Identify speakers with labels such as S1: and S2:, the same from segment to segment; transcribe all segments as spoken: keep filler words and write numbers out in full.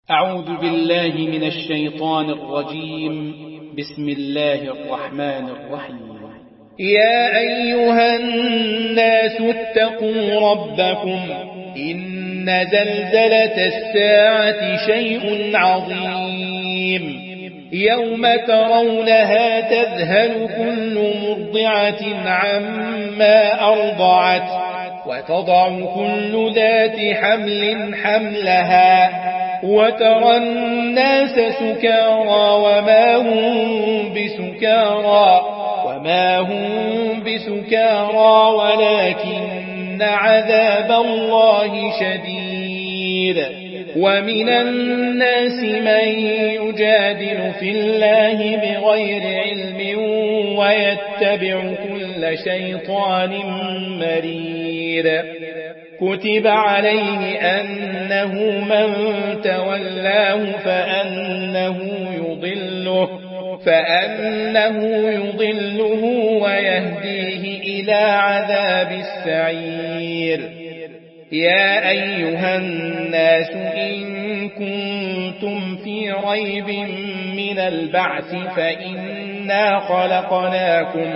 S1: أعوذ بالله من الشيطان الرجيم. بسم الله الرحمن الرحيم.
S2: يا أيها الناس اتقوا ربكم إن زلزلة الساعة شيء عظيم يوم ترونها تذهل كل مرضعة عما أرضعت وتضع كل ذات حمل حملها وترى الناس سكارى وما هم بسكارى وما هم بسكارى ولكن عذاب الله شديد. ومن الناس من يجادل في الله بغير علم ويتبع كل شيطان مريد. كتب عليه أنه من تولاه فأنه يضله فأنه يضله ويهديه إلى عذاب السعير. يا أيها الناس إن كنتم في ريب من البعث فإنا خلقناكم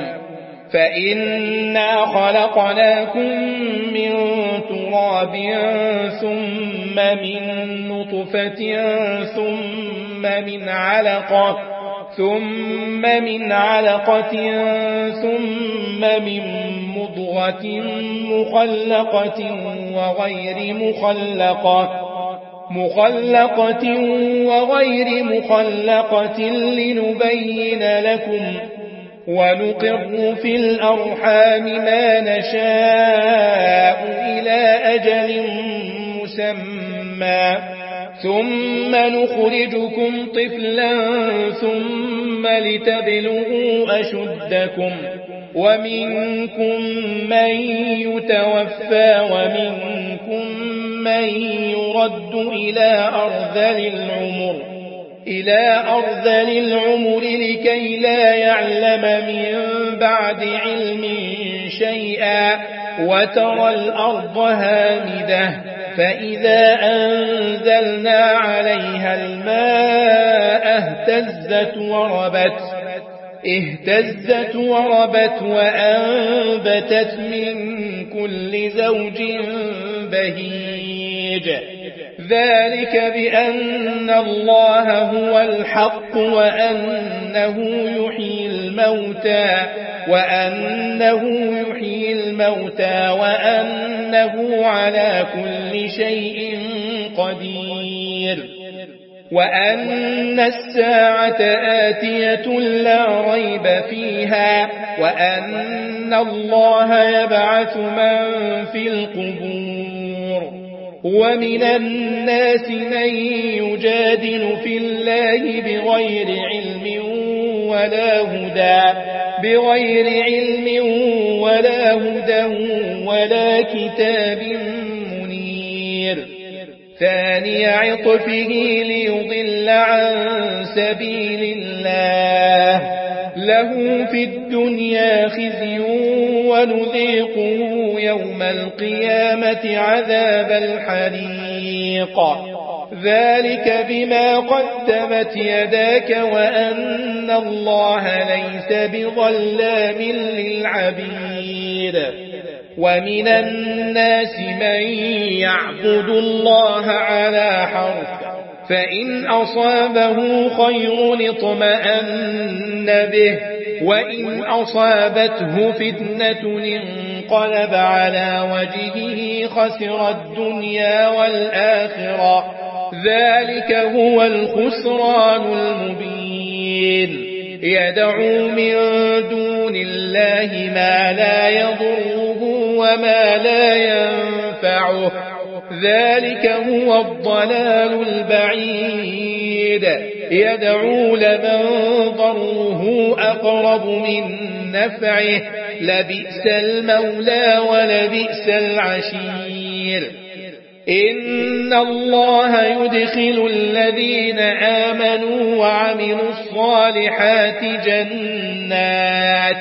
S2: فإنا خلقناكم من تراب ثم من نطفة ثم من علقة ثم من علقة ثم من مضغة مخلقة وغير مخلقة مخلقة وغير مخلقة لنبين لكم ونقر في الأرحام ما نشاء إلى أجل مسمى ثم نخرجكم طفلا ثم لتبلغوا أشدكم ومنكم من يتوفى ومنكم من يرد إلى أرذل العمر إلى أرذل العمر لكي لا يعلم من بعد علم شيئا وترى الأرض هامدة فإذا أنزلنا عليها الماء اهتزت وربت اهتزت وربت وأنبتت من كل زوج بهيج. ذلك بأن الله هو الحق وأنه يحيي الموتى وأنه يحيي الموتى وأنه على كل شيء قدير وأن الساعة آتية لا ريب فيها وأن الله يبعث من في القبور. ومن الناس من يجادل في الله بغير علم ولا هدى بغير علم ولا هدى ولا كتاب منير. ثاني عطفه ليضل عن سبيل الله له في الدنيا خزي ونذيقه يوم القيامة عذاب الحريق. ذلك بما قدمت يداك وأن الله ليس بظلام للعبيد. ومن الناس من يعبد الله على حرف فإن أصابه خير اطمأن به وإن أصابته فتنة انقلب على وجهه خسر الدنيا والآخرة. ذلك هو الخسران المبين. يدعو من دون الله ما لا يضره وما لا ينفعه. ذلك هو الضلال البعيد. يدعو لمن ضره أقرب من نفعه لبئس المولى ولبئس العشير. إن الله يدخل الذين آمنوا وعملوا الصالحات جنات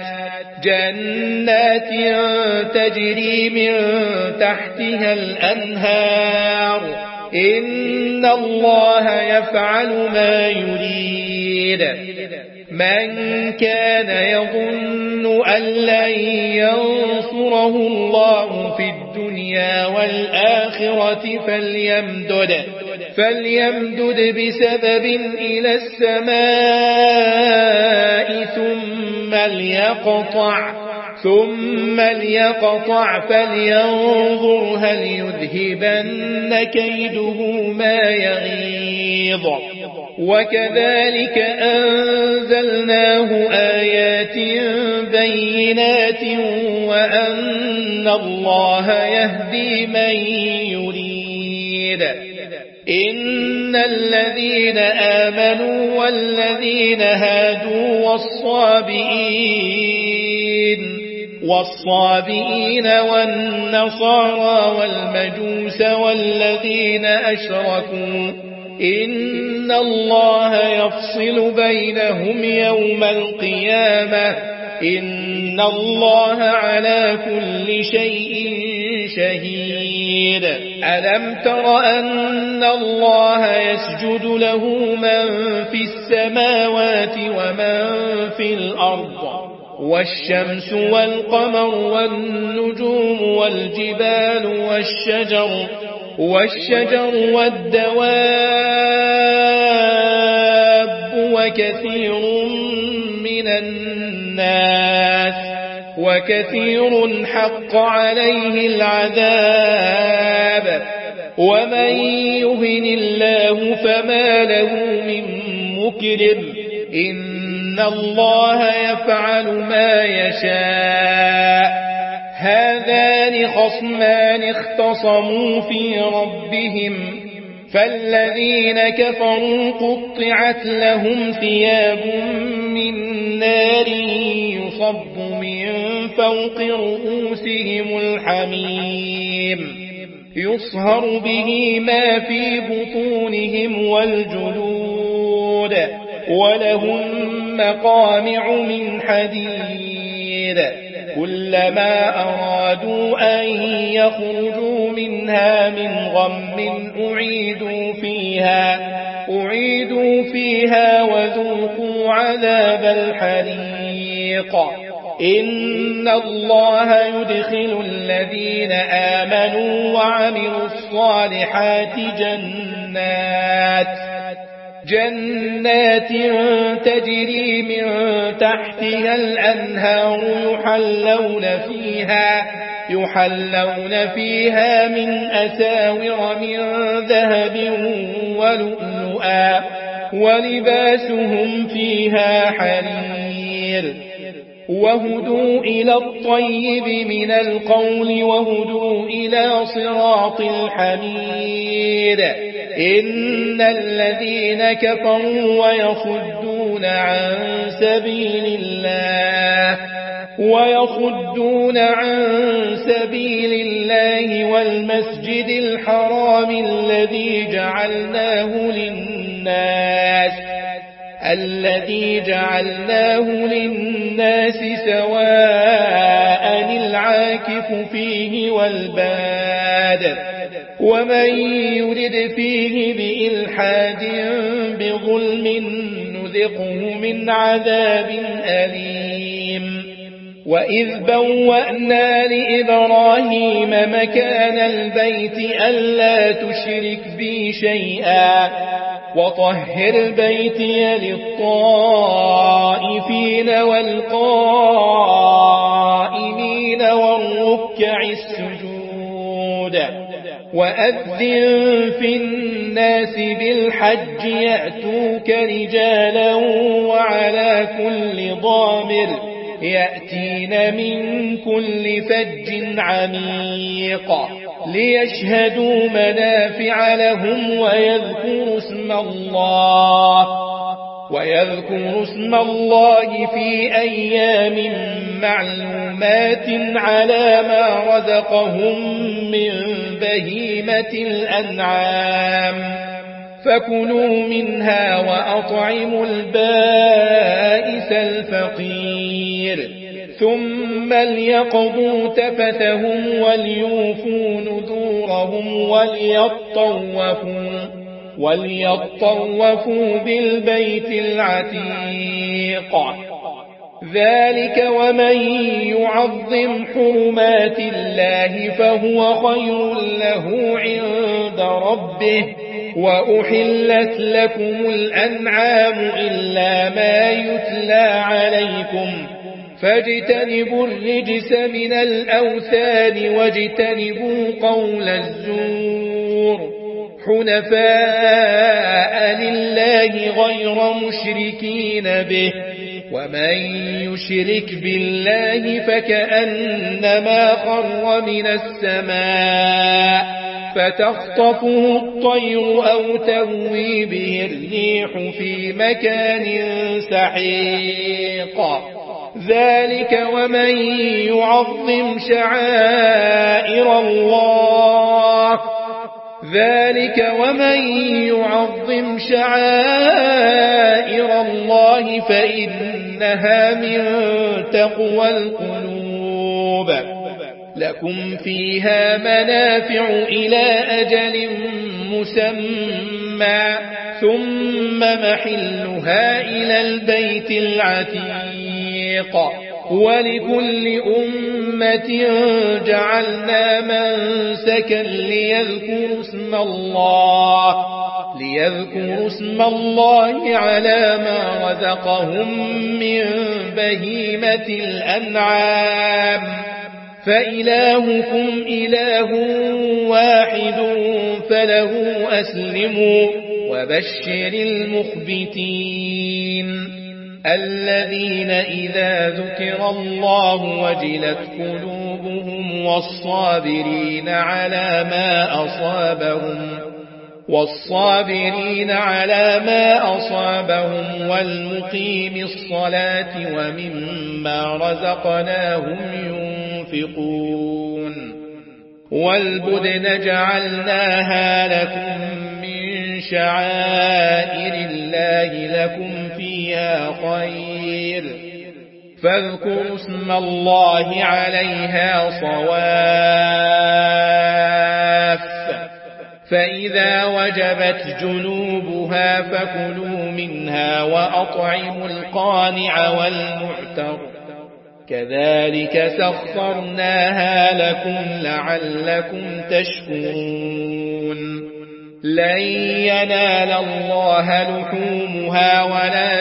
S2: جنات تجري من تحتها الأنهار إن الله يفعل ما يريد. من كان يظن أن لن ينصره الله في الدنيا والآخرة فليمدد فليمدد بسبب إلى السماء ثم ليقطع ثم ليقطع فلينظر هل يذهبن كيده ما يغيظ. وكذلك أنزلناه آيات بينات وأن الله يهدي من يريد. إن الذين آمنوا والذين هادوا والصابئين والصابئين والنصارى والمجوس والذين أشركوا إن الله يفصل بينهم يوم القيامة إن الله على كل شيء شهيد. ألم تر أن الله يسجد له من في السماوات ومن في الأرض والشمس والقمر والنجوم والجبال والشجر والشجر والدواب وكثير من الناس وكثير حق عليه العذاب ومن يهن الله فما له من مكرم إن الله يفعل ما يشاء. هذان خصمان اختصموا في ربهم فالذين كفروا قطعت لهم ثياب من نار يصب من فوق رؤوسهم الحميم يصهر به ما في بطونهم والجلود ولهم مقامع من حديد كلما أرادوا أن يخرجوا منها من غم أعيدوا فيها أعيدوا فيها وذوقوا عذاب الحريق. إن الله يدخل الذين آمنوا وعملوا الصالحات جنات جنات تجري من تحتها الأنهار يحلون فيها يحلون فيها من أساور من ذهب ولؤلؤا ولباسهم فيها حرير وهدوا إلى الطيب من القول وهدوا إلى صراط الحميد. إن الذين كفروا ويصدون عن سبيل الله ويصدون عن سبيل الله والمسجد الحرام الذي جعلناه للناس الذي جعلناه للناس سواء العاكف فيه والباد ومن يرد فيه بإلحاد بظلم نذقه من عذاب أليم. وإذ بوأنا لإبراهيم مكان البيت ألا تشرك بي شيئا وطهر بيتي للطائفين والقائمين والركع السجود. وأذن في الناس بالحج يأتوك رجالا وعلى كل ضامر يأتين من كل فج عميق ليشهدوا منافع لهم ويذكروا اسم الله ويذكروا اسم الله في أيام معلومات على ما رزقهم من بهيمة الأنعام فكلوا منها وأطعموا البائس الفقير ثم ليقضوا تفثهم وليوفوا نذورهم وليطوفوا, وليطوفوا بالبيت العتيق. ذلك ومن يعظم حرمات الله فهو خير له عند ربه. وأحلت لكم الأنعام إلا ما يتلى عليكم فاجتنبوا الرجس من الأوثان واجتنبوا قول الزور حنفاء لله غير مشركين به. ومن يشرك بالله فكأنما خر من السماء فتخطفه الطير أو تهوي به الريح في مكان سحيق. ذلك ومن يعظم شعائر الله ذلك ومن يعظم شعائر الله فإنها من تقوى القلوب. لكم فيها منافع إلى أجل مسمى ثم محلها إلى البيت العتيق. ولكل أمة جعلنا منسكا ليذكروا اسم الله ليذكروا اسم الله على ما رزقهم من بهيمة الأنعام فإلهكم إله واحد فله أسلموا وبشر المخبتين الذين إذا ذكر الله وجلت قلوبهم والصابرين على ما أصابهم والصابرين على ما أصابهم والمقيم الصلاة ومما رزقناهم ينفقون. والبدن جعلناها لكم من شعائر الله لكم فيها خير فاذكروا اسم الله عليها صواف. فإذا وجبت جنوبها فكلوا منها وأطعموا القانع والمعتر كذلك سخرناها لكم لعلكم تشكرون. لن ينال الله لحومها ولا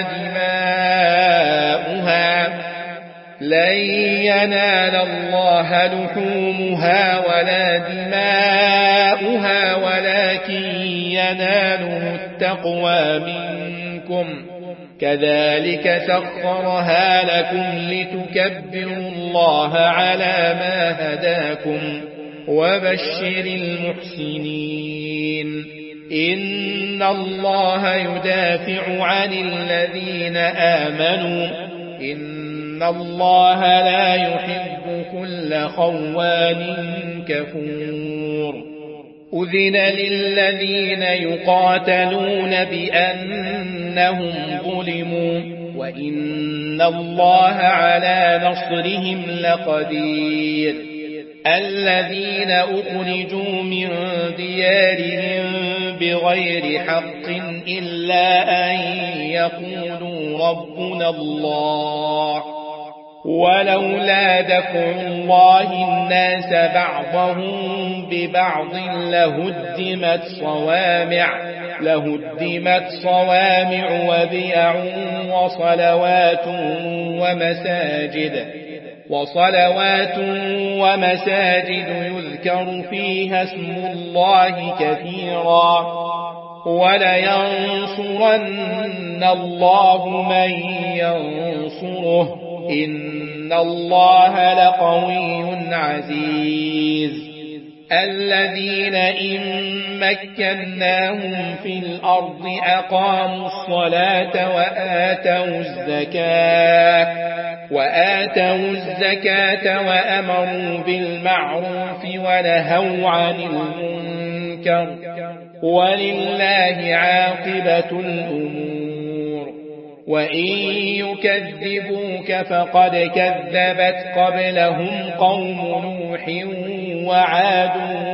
S2: دماؤها لن ينال الله لحومها ولا دماؤها ولكن يناله التقوى منكم كذلك سخرها لكم لتكبروا الله على ما هداكم وبشر المحسنين. إن الله يدافع عن الذين آمنوا إن الله لا يحب كل خوان كفور. أذن للذين يقاتلون بأنهم ظلموا وإن الله على نصرهم لقدير. الذين أخرجوا من ديارهم بغير حق إلا أن يقولوا ربنا الله ولولا دفع الله الناس بعضهم ببعض لهدمت صوامع لهدمت صوامع وبيع وصلوات ومساجد وصلوات ومساجد يذكر فيها اسم الله كثيرا ولينصرن الله من ينصره إن الله لقوي عزيز. الذين إن مكناهم في الأرض أقاموا الصلاة وآتوا الزكاة وآتوا الزكاة وأمروا بالمعروف ونهوا عن المنكر ولله عاقبة الأمور. وإن يكذبوك فقد كذبت قبلهم قوم نوح وعاد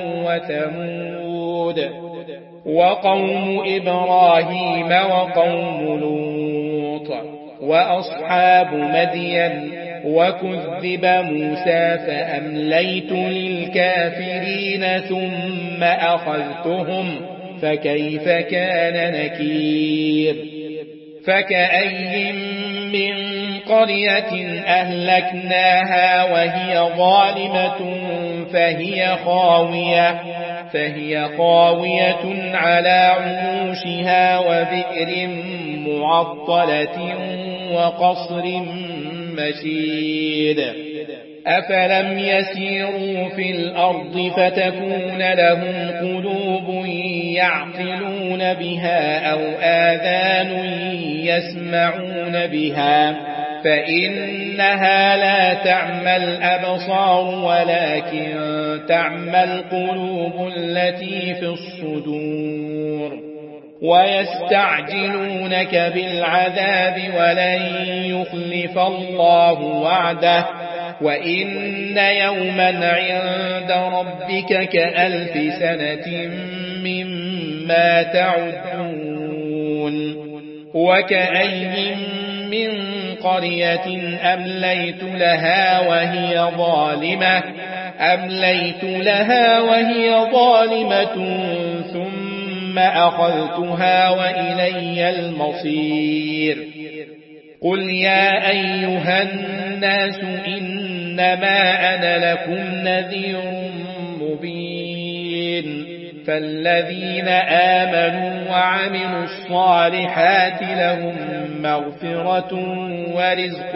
S2: وثمود وقوم إبراهيم وقوم لوط وأصحاب مدين وكذب موسى فأمليت للكافرين ثم أخذتهم فكيف كان نكير فكأي من قرية أهلكناها وهي ظالمة فهي خاوية فهي خاوية على عروشها وبئر معطلة وقصر مشيد أفلم يسيروا في الأرض فتكون لهم قلوب يعقلون بها أو آذان يسمعون بها فإنها لا تعمى الأبصار ولكن تعمى القلوب التي في الصدور ويستعجلونك بالعذاب ولن يخلف الله وعده وإن يوما عند ربك كألف سنة مما تعدون وكأي من قرية أمليت لها وهي ظالمة أمليت لها وهي ظالمة ثم أخذتها وإلي المصير قل يا أيها الناس إنما أنا لكم نذير مبين فالذين آمنوا وعملوا الصالحات لهم مغفرة ورزق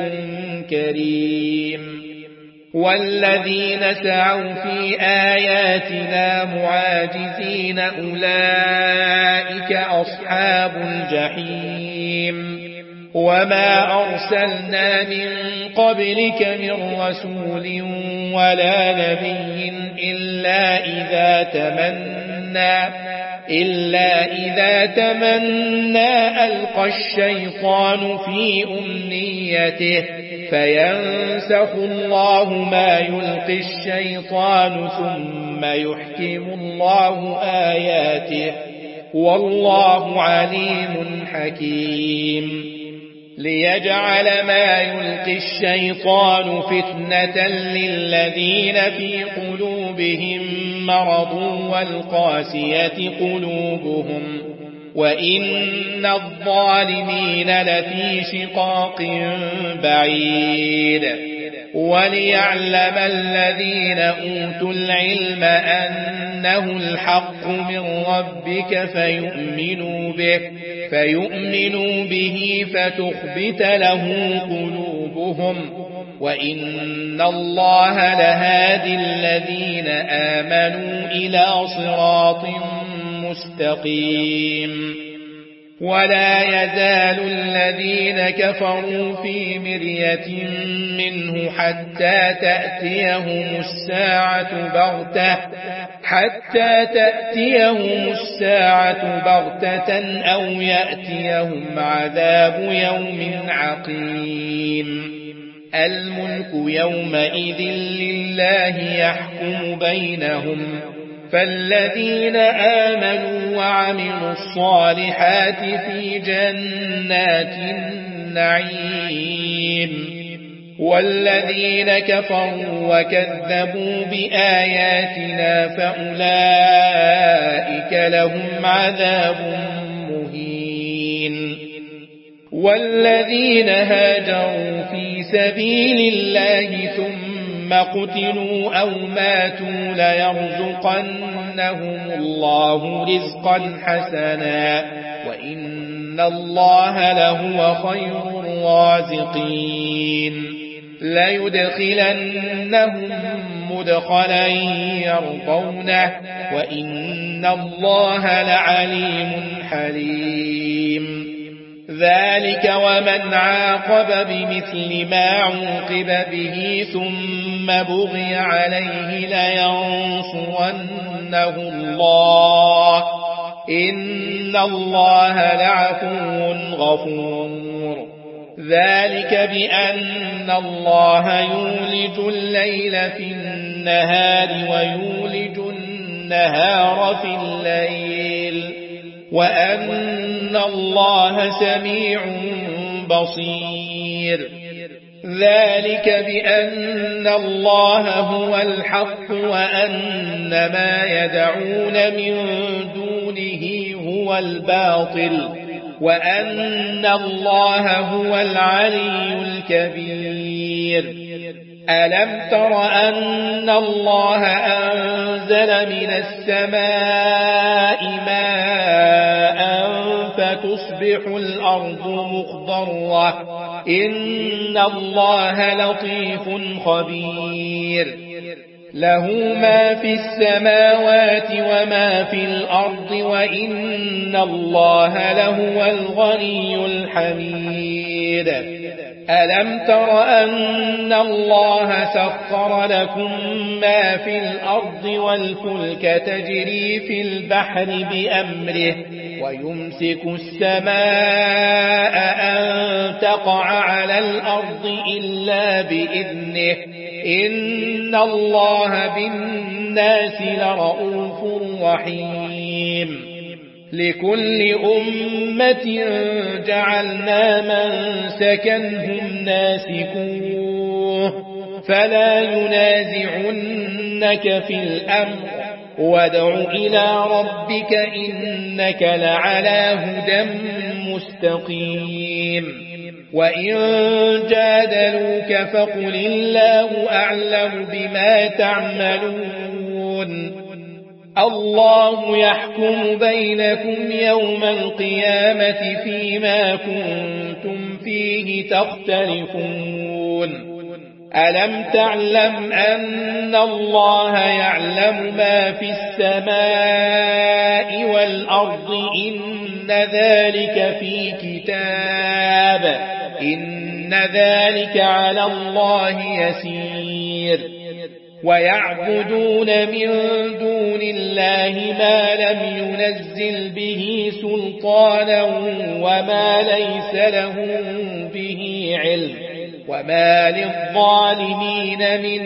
S2: كريم والذين سعوا في آياتنا معاجزين أولئك أصحاب الجحيم وما أرسلنا من قبلك من رسول ولا نبي إلا إذا تمنى إلا إذا تمنى ألقى الشيطان في أمنيته فينسخ الله ما يلقي الشيطان ثم يحكم الله آياته والله عليم حكيم ليجعل ما يلقي الشيطان فتنة للذين في قلوبهم مرض والقاسية قلوبهم وإن الظالمين لفي شقاق بعيد وليعلم الذين أوتوا العلم أنه الحق من ربك فيؤمنوا به فيؤمنوا به فتخبت له قلوبهم وإن الله لهادي الذين آمنوا إلى صراط مستقيم ولا يزال الذين كفروا في مرية منه حتى تأتيهم الساعة بغتة حتى تأتيهم الساعة بغتة أو يأتيهم عذاب يوم عقيم الملك يومئذ لله يحكم بينهم فالذين آمنوا وعملوا الصالحات في جنات النعيم والذين كفروا وكذبوا بآياتنا فأولئك لهم عذاب مهين والذين هاجروا في سبيل الله ثم قتلوا أو ماتوا ليرزقنهم الله رزقا حسنا وإن الله لهو خير الرازقين ليدخلنهم مدخلا يرضونه وإن الله لعليم حليم ذلك ومن عاقب بمثل ما عوقب به ثم بغي عليه لينصرنه الله إن الله لعفو غفور ذلك بأن الله يولج الليل في النهار ويولج النهار في الليل وأن الله سميع بصير ذلك بأن الله هو الحق وأن ما يدعون من دونه هو الباطل وأن الله هو العلي الكبير ألم تر أن الله أنزل من السماء ماء فتصبح الأرض مخضرة إن الله لطيف خبير له ما في السماوات وما في الأرض وإن الله لهو الغني الحميد ألم تر أن الله سخر لكم ما في الأرض والفلك تجري في البحر بأمره ويمسك السماء أن تقع على الأرض إلا بإذنه إن الله بالناس لرؤوف رحيم لكل أمة جعلنا منسكا هم ناسكوه فلا ينازعنك في الأمر وادع إلى ربك إنك لعلى هدى مستقيم وإن جادلوك فقل الله أعلم بما تعملون الله يحكم بينكم يوم القيامة فيما كنتم فيه تختلفون ألم تعلم أن الله يعلم ما في السماء والأرض إن ذلك في كتاب إن ذلك على الله يسير ويعبدون من دون الله ما لم ينزل به سلطانا وما ليس لهم به علم وما للظالمين من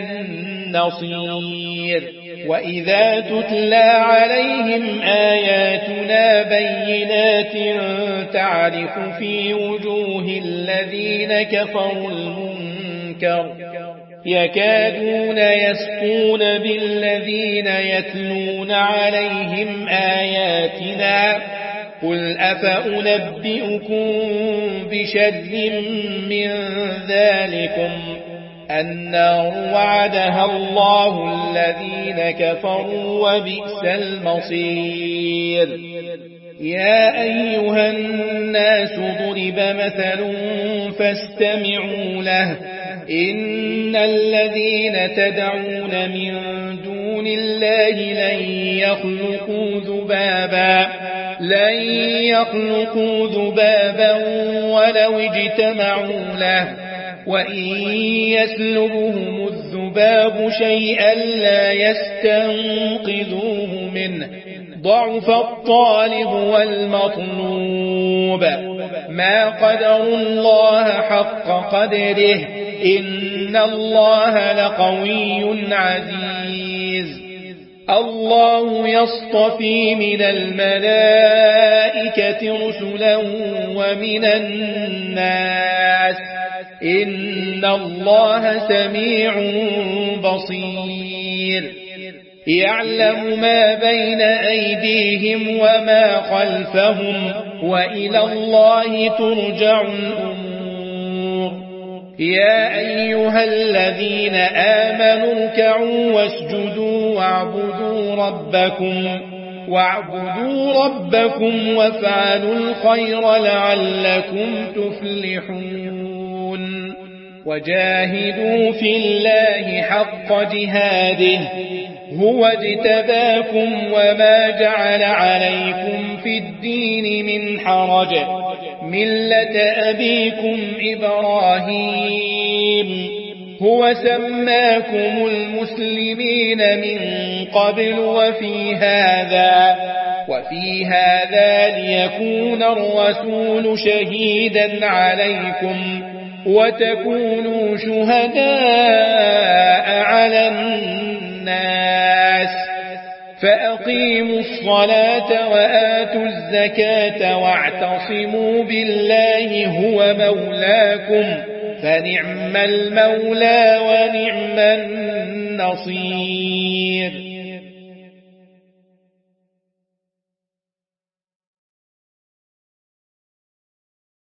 S2: نصير وإذا تتلى عليهم آياتنا بينات تعرف في وجوه الذين كفروا المنكر يكادون يسقون بالذين يتلون عليهم آياتنا قل أفأنبئكم بشر من ذلكم النار وعدها الله الذين كفروا وبئس المصير يا أيها الناس ضرب مثل فاستمعوا له إن الذين تدعون من دون الله لن يخلقوا ذبابا لن يخلقوا ذبابا ولو اجتمعوا له وإن يسلبهم الذباب شيئا لا يستنقذوه منه ضعف الطالب والمطلوب ما قدروا الله حق قدره إن الله لقوي عزيز الله يصطفي من الملائكة رسلا ومن الناس إن الله سميع بصير يعلم ما بين أيديهم وما خلفهم وإلى الله ترجع الأمور يا أيها الذين آمنوا اركعوا واسجدوا واعبدوا ربكم واعبدوا ربكم وافعلوا الخير لعلكم تفلحون وجاهدوا في الله حق جهاده هو اجتباكم وما جعل عليكم في الدين من حرج ملة أبيكم إبراهيم هو سماكم المسلمين من قبل وفي هذا وفي هذا ليكون الرسول شهيدا عليكم وتكونوا شهداء على الناس فأقيموا الصلاة وآتوا الزكاة واعتصموا بالله هو مولاكم فنعم المولى ونعم النصير.